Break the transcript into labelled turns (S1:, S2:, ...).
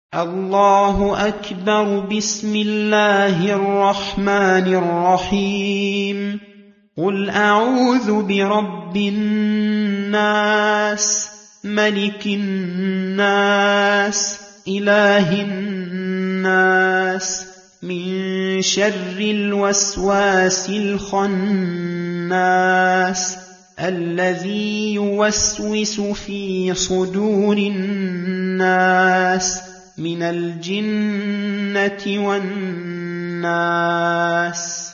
S1: الله أكبر. بسم الله الرحمن الرحيم. قل أعوذ برب الناس ملك الناس إله الناس من شر الوسواس الخناس الذي يوسوس في صدور الناس من الجنة والناس.